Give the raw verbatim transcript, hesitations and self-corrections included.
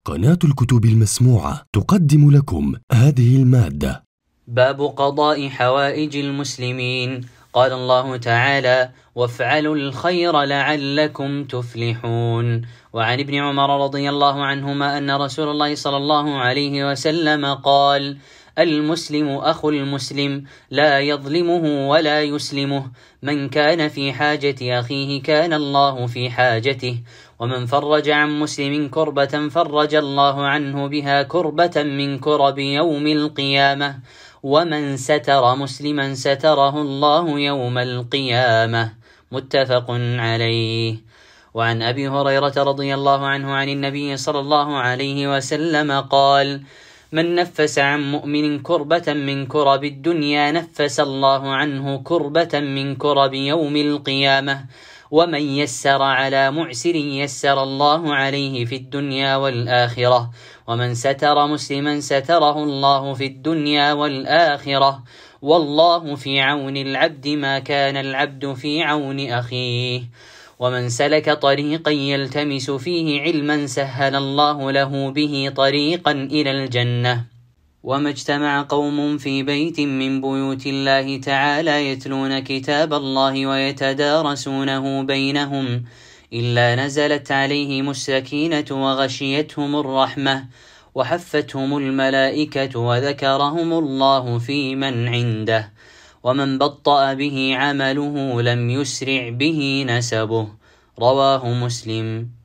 قناة الكتب المسموعة تقدم لكم هذه المادة. باب قضاء حوائج المسلمين. قال الله تعالى: وافعلوا الخير لعلكم تفلحون. وعن ابن عمر رضي الله عنهما أن رسول الله صلى الله عليه وسلم قال: المسلم أخو المسلم لا يظلمه ولا يسلمه، من كان في حاجة أخيه كان الله في حاجته، ومن فرج عن مسلم كربة فرج الله عنه بها كربة من كرب يوم القيامة، ومن ستر مسلما ستره الله يوم القيامة. متفق عليه. وعن أبي هريرة رضي الله عنه عن النبي صلى الله عليه وسلم قال: من نفس عن مؤمن كربة من كرب الدنيا نفس الله عنه كربة من كرب يوم القيامة، ومن يسر على معسر يسر الله عليه في الدنيا والآخرة، ومن ستر مسلما ستره الله في الدنيا والآخرة، والله في عون العبد ما كان العبد في عون أخيه، ومن سلك طريقا يلتمس فيه علما سهل الله له به طريقا إلى الجنة. وما اجتمع قوم في بيت من بيوت الله تعالى يتلون كتاب الله ويتدارسونه بينهم إلا نزلت عليهم السكينة وغشيتهم الرحمة وحفتهم الملائكة وذكرهم الله في من عنده، ومن بطأ به عمله لم يسرع به نسبه. رواه مسلم.